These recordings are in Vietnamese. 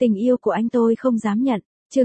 Tình yêu của anh tôi không dám nhận. Chương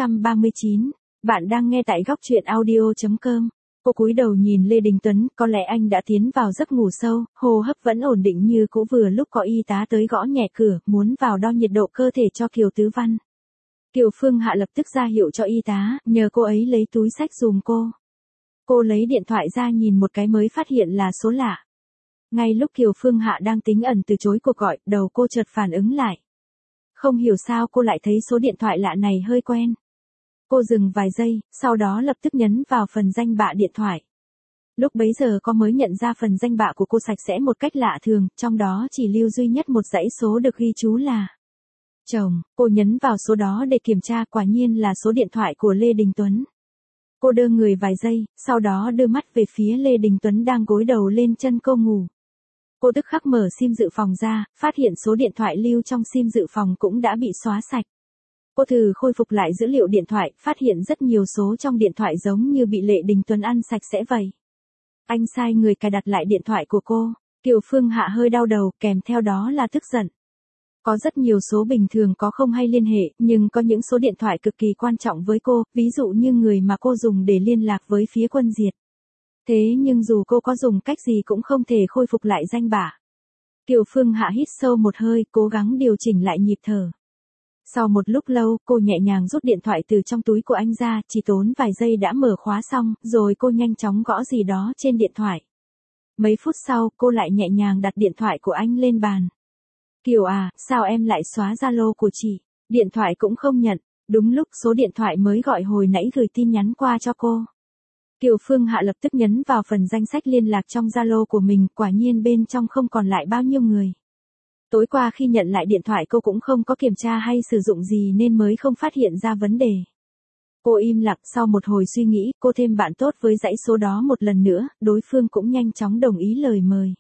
939. Bạn đang nghe tại góc truyện audio.com. Cô cúi đầu nhìn Lê Đình Tuấn, có lẽ anh đã tiến vào giấc ngủ sâu, hô hấp vẫn ổn định như cũ. Vừa lúc có y tá tới gõ nhẹ cửa, muốn vào đo nhiệt độ cơ thể cho Kiều Tứ Văn. Kiều Phương Hạ lập tức ra hiệu cho y tá, nhờ cô ấy lấy túi xách giùm cô. Cô lấy điện thoại ra nhìn một cái mới phát hiện là số lạ. Ngay lúc Kiều Phương Hạ đang tính ẩn từ chối cuộc gọi, đầu cô chợt phản ứng lại. Không hiểu sao cô lại thấy số điện thoại lạ này hơi quen. Cô dừng vài giây, sau đó lập tức nhấn vào phần danh bạ điện thoại. Lúc bấy giờ cô mới nhận ra phần danh bạ của cô sạch sẽ một cách lạ thường, trong đó chỉ lưu duy nhất một dãy số được ghi chú là chồng. Cô nhấn vào số đó để kiểm tra, quả nhiên là số điện thoại của Lê Đình Tuấn. Cô đơ người vài giây, sau đó đưa mắt về phía Lê Đình Tuấn đang gối đầu lên chân cô ngủ. Cô tức khắc mở sim dự phòng ra, phát hiện số điện thoại lưu trong sim dự phòng cũng đã bị xóa sạch. Cô thử khôi phục lại dữ liệu điện thoại, phát hiện rất nhiều số trong điện thoại giống như bị Lê Đình Tuấn ăn sạch sẽ vậy. Anh sai người cài đặt lại điện thoại của cô. Kiều Phương Hạ hơi đau đầu, kèm theo đó là tức giận. Có rất nhiều số bình thường có không hay liên hệ, nhưng có những số điện thoại cực kỳ quan trọng với cô, ví dụ như người mà cô dùng để liên lạc với phía quân Diệt. Thế nhưng dù cô có dùng cách gì cũng không thể khôi phục lại danh bạ. Kiều Phương Hạ hít sâu một hơi, cố gắng điều chỉnh lại nhịp thở. Sau một lúc lâu, cô nhẹ nhàng rút điện thoại từ trong túi của anh ra, chỉ tốn vài giây đã mở khóa xong, rồi cô nhanh chóng gõ gì đó trên điện thoại. Mấy phút sau, cô lại nhẹ nhàng đặt điện thoại của anh lên bàn. Kiều à, sao em lại xóa Zalo của chị? Điện thoại cũng không nhận. Đúng lúc số điện thoại mới gọi hồi nãy gửi tin nhắn qua cho cô. Kiều Phương Hạ lập tức nhấn vào phần danh sách liên lạc trong Zalo của mình, quả nhiên bên trong không còn lại bao nhiêu người. Tối qua khi nhận lại điện thoại cô cũng không có kiểm tra hay sử dụng gì nên mới không phát hiện ra vấn đề. Cô im lặng, sau một hồi suy nghĩ, cô thêm bạn tốt với dãy số đó một lần nữa, đối phương cũng nhanh chóng đồng ý lời mời.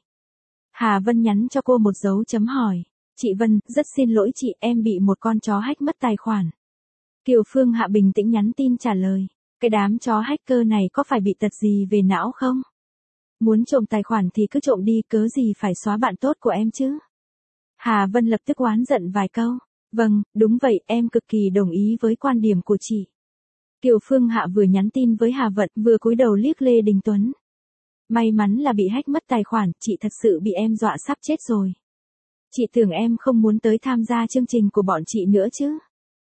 Hà Vân nhắn cho cô một dấu chấm hỏi. Chị Vân, rất xin lỗi chị, em bị một con chó hack mất tài khoản. Kiều Phương Hạ bình tĩnh nhắn tin trả lời. Cái đám chó hacker này có phải bị tật gì về não không? Muốn trộm tài khoản thì cứ trộm đi, cớ gì phải xóa bạn tốt của em chứ? Hà Vân lập tức oán giận vài câu. Vâng, đúng vậy, em cực kỳ đồng ý với quan điểm của chị. Kiều Phương Hạ vừa nhắn tin với Hà Vận, vừa cúi đầu liếc Lê Đình Tuấn. May mắn là bị hack mất tài khoản, chị thật sự bị em dọa sắp chết rồi. Chị tưởng em không muốn tới tham gia chương trình của bọn chị nữa chứ?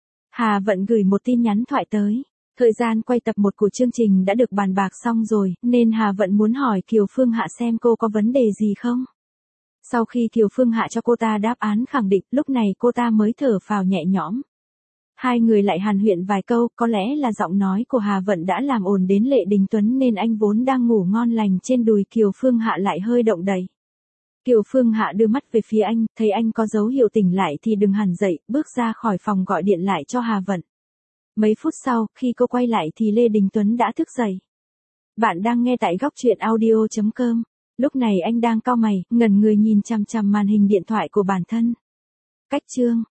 Hà Vận gửi một tin nhắn thoại tới. Thời gian quay tập 1 của chương trình đã được bàn bạc xong rồi, nên Hà Vận muốn hỏi Kiều Phương Hạ xem cô có vấn đề gì không. Sau khi Kiều Phương Hạ cho cô ta đáp án khẳng định, lúc này cô ta mới thở phào nhẹ nhõm. Hai người lại hàn huyên vài câu, có lẽ là giọng nói của Hà Vận đã làm ồn đến Lê Đình Tuấn nên anh vốn đang ngủ ngon lành trên đùi Kiều Phương Hạ lại hơi động đậy. Kiều Phương Hạ đưa mắt về phía anh, thấy anh có dấu hiệu tỉnh lại thì đừng hẳn dậy, bước ra khỏi phòng gọi điện lại cho Hà Vận. Mấy phút sau, khi cô quay lại thì Lê Đình Tuấn đã thức dậy. Bạn đang nghe tại góc truyện audio.com. Lúc này anh đang cau mày, ngẩn người nhìn chằm chằm màn hình điện thoại của bản thân. Cách chương